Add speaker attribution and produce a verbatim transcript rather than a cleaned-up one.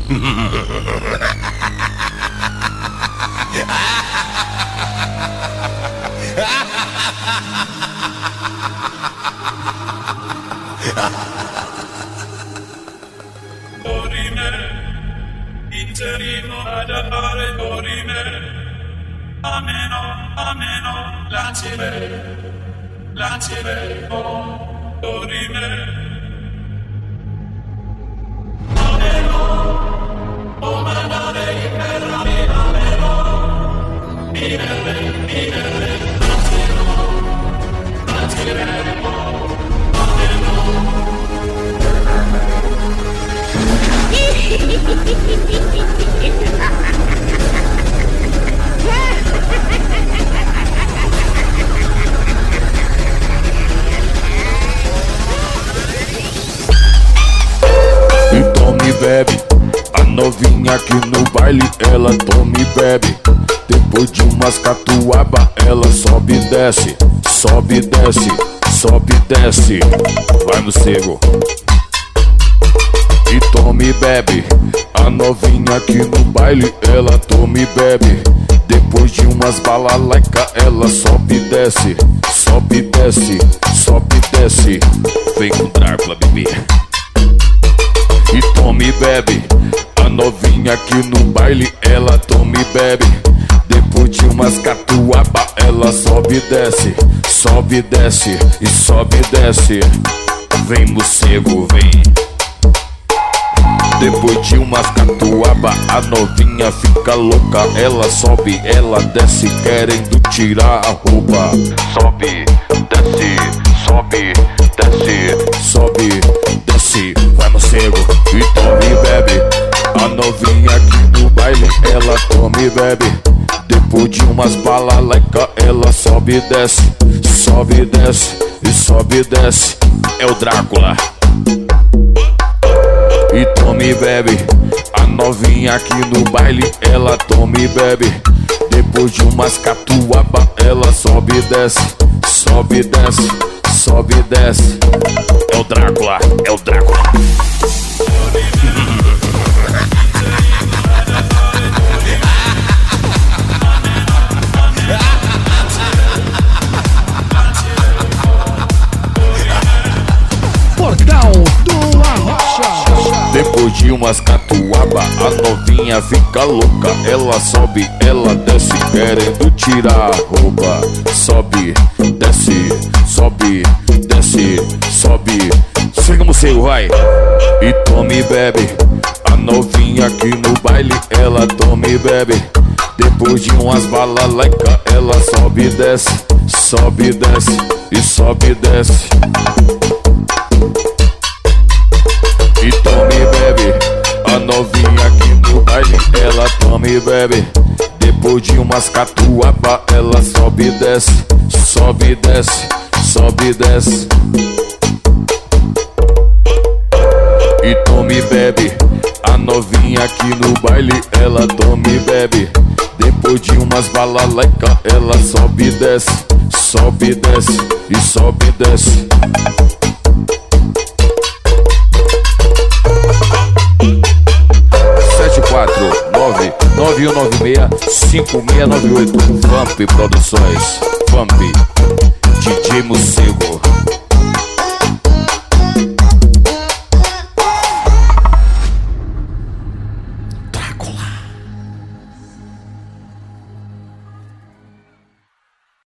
Speaker 1: Dorime, interino ad appare dorime, ameno, ameno, lancire, lancire, oh, dorime, ameno, oh manare, imperami, ameno, minere, minere, lancire, lancire, oh, ameno.
Speaker 2: E tome bebe, a novinha aqui no baile, ela tome e bebe. Depois de umas catuaba, ela sobe e desce, sobe e desce, sobe e desce. Vai no cego. E tome e bebe, a novinha aqui no baile, ela tome e bebe. Depois de umas balalaica, ela sobe e desce, sobe e desce, sobe e desce. Vem com Drácula, bebê. E tome e bebe, a novinha aqui no baile, ela tome e bebe. Depois de umas catuaba, ela sobe e desce, sobe e desce, e sobe e desce. Vem morcego, vem. Depois de umas catuaba, a novinha fica louca. Ela sobe, ela desce, querendo tirar a roupa. Sobe, desce, sobe, desce, sobe, desce. Vai no cego e tome e bebe. A novinha aqui no baile, ela tome e bebe. Depois de umas balalaica, ela sobe e desce, sobe e desce, e sobe e desce. É o Drácula. E tome e bebe, a novinha aqui no baile, ela tome e bebe. Depois de umas catuaba, ela sobe e desce, sobe e desce, sobe e desce. É o Drácula, é o Drácula.
Speaker 3: Portal do Arrocha.
Speaker 2: Depois de umas catuaba, a novinha fica louca. Ela sobe, ela desce, querendo tirar a roupa. Sobe, desce, sobe, desce, sobe. Chega morcego, vai. E tome e bebe, a novinha aqui no baile, ela tome e bebe. Depois de umas balalaica, ela sobe e desce, sobe e desce, e sobe e desce. E tome e bebe, a novinha aqui no baile, ela tome e bebe. Depois de umas catuaba, ela sobe e desce, sobe e desce, sobe e desce. E tome e bebe, a novinha aqui no baile, ela tome e bebe. Depois de umas balalaica, ela sobe e desce, sobe e desce, e sobe e desce. sete quatro nove nove um nove seis cinco seis nove oito. Vamp Produções, Vamp, D J Morcego.